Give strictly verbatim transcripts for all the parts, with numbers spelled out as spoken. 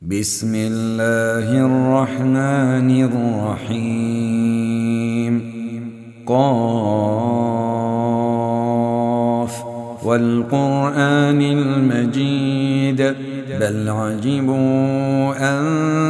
بسم الله الرحمن الرحيم. قاف والقرآن المجيد بل عجبوا أن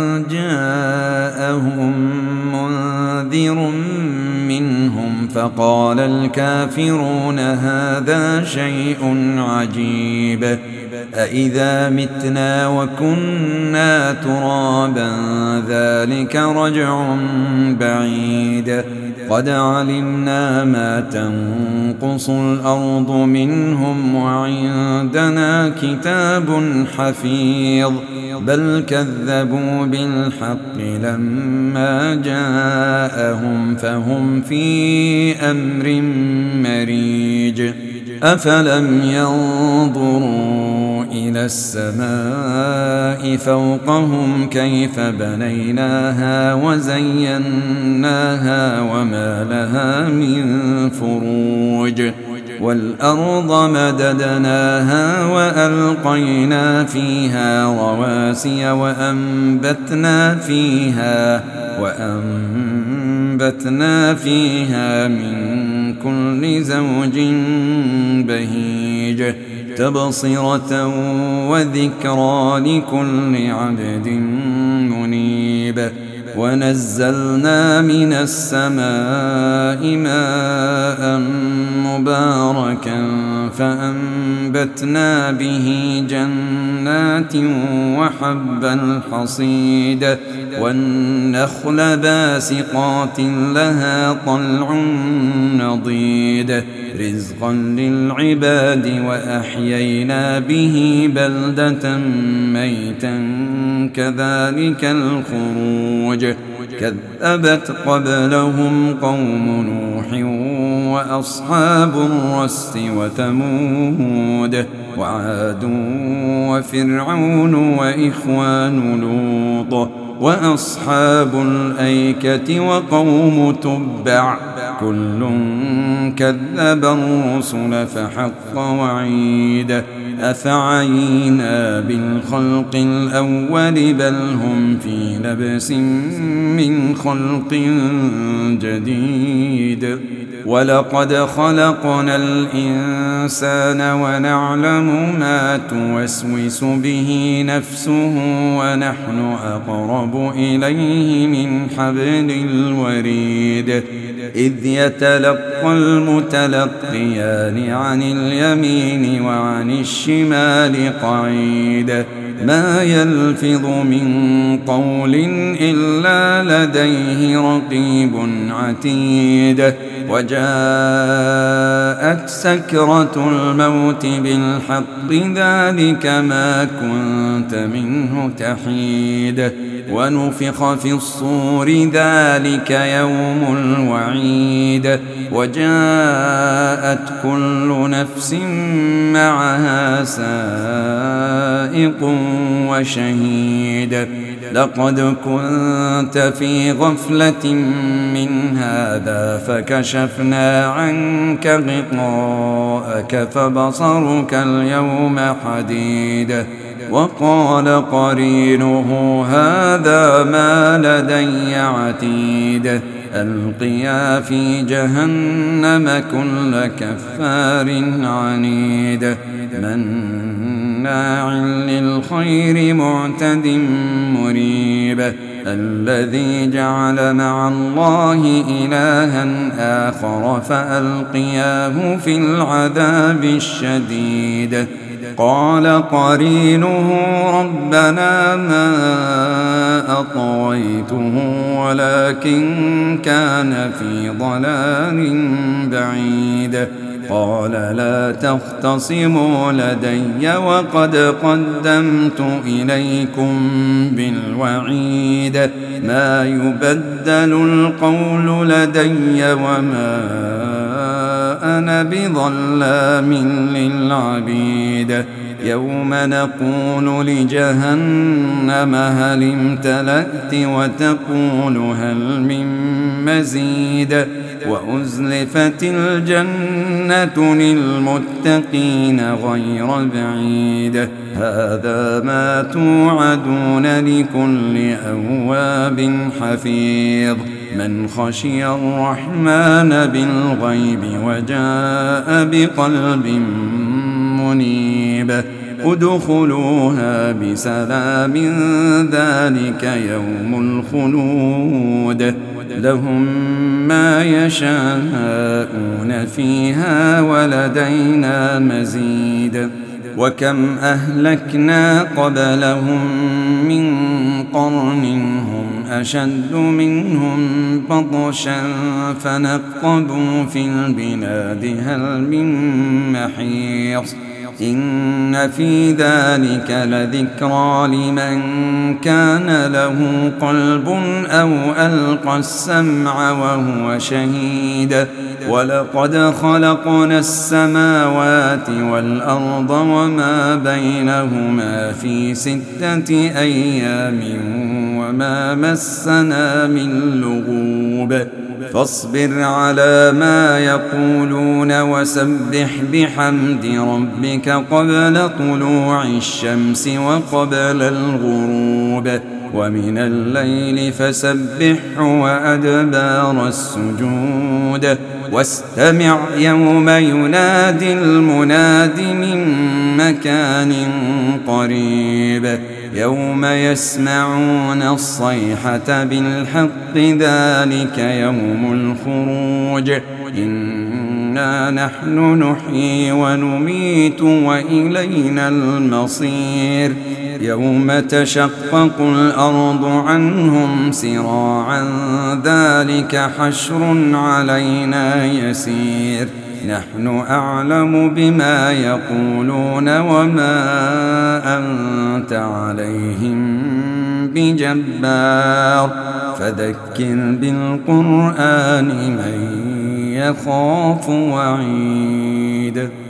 جاءهم منذر منهم فقال الكافرون هذا شيء عجيب أإذا متنا وكنا ترابا ذلك رجع بعيد قد علمنا ما تنقص الأرض منهم وعندنا كتاب حفيظ بل كذبوا بالحق لما جاءهم فهم في أمر مريج أفلم ينظروا إلى السماء فوقهم كيف بنيناها وزيناها وما لها من فروج والأرض مددناها وألقينا فيها رواسي وأنبتنا فيها وأنبتنا فيها من كل زوج بهيج تبصرة وذكرى لكل عبد منيب ونزلنا من السماء ماء مباركا فأنبتنا به جنات وحب الحصيد والنخل باسقات لها طلع نضيد رزقا للعباد وأحيينا به بلدة ميتا كذلك الخروج كذبت قبلهم قوم نوح وأصحاب الرس وثمود وعاد وفرعون وإخوان لوط وأصحاب الأيكة وقوم تبع كل كذب الرسل فحق وعيد أفعينا بالخلق الأول بل هم في لبس من خلق جديد ولقد خلقنا الإنسان ونعلم ما توسوس به نفسه ونحن أقرب إليه من حبل الوريد إذ يتلقى المتلقيان عن اليمين وعن الشمال قعيد ما يلفظ من قول إلا لديه رقيب عتيد وجاءت سكرة الموت بالحق ذلك ما كنت منه تحيد ونفخ في الصور ذلك يوم الوعيد وجاءت كل نفس معها سائق وشهيد لقد كنت في غفلة من هذا فكشفنا عنك غطاءك فبصرك اليوم حديد وقال قرينه هذا ما لدي عتيد ألقيا في جهنم كل كفار عنيد مناع للخير معتد مريب الذي جعل مع الله إلها آخر فألقياه في العذاب الشديد قال قرينه ربنا ما أطويته ولكن كان في ضلال بعيد قال لا تختصموا لدي وقد قدمت إليكم بالوعيد ما يبدل القول لدي وما أنا بظلام للعبيد يوم نقول لجهنم هل امتلأت وتقول هل من مزيد وأزلفت الجنة للمتقين غير بعيد هذا ما توعدون لكل أواب حفيظ من خشي الرحمن بالغيب وجاء بقلب منيب ادخلوها بسلام ذلك يوم الخلود لهم ما يشاءون فيها ولدينا مزيد وكم أهلكنا قبلهم من قرن هم أشد منهم بطشا فنقبوا في البلاد هل من محيص إن في ذلك لذكرى لمن كان له قلب أو ألقى السمع وهو شهيد ولقد خلقنا السماوات والأرض وما بينهما في ستة أيام وما مسنا من لغوب فاصبر على ما يقولون وسبح بحمد ربك قبل طلوع الشمس وقبل الغروب ومن الليل فسبحه وأدبار السجود واستمع يوم ينادي المناد من مكان قريب يوم يسمعون الصيحة بالحق ذلك يوم الخروج إنا نحن نحيي ونميت وإلينا المصير يوم تشقق الأرض عنهم سراعا ذلك حشر علينا يسير نحن أعلم بما يقولون وما أنت عليهم بجبار فذكر بالقرآن من يخاف وعيد.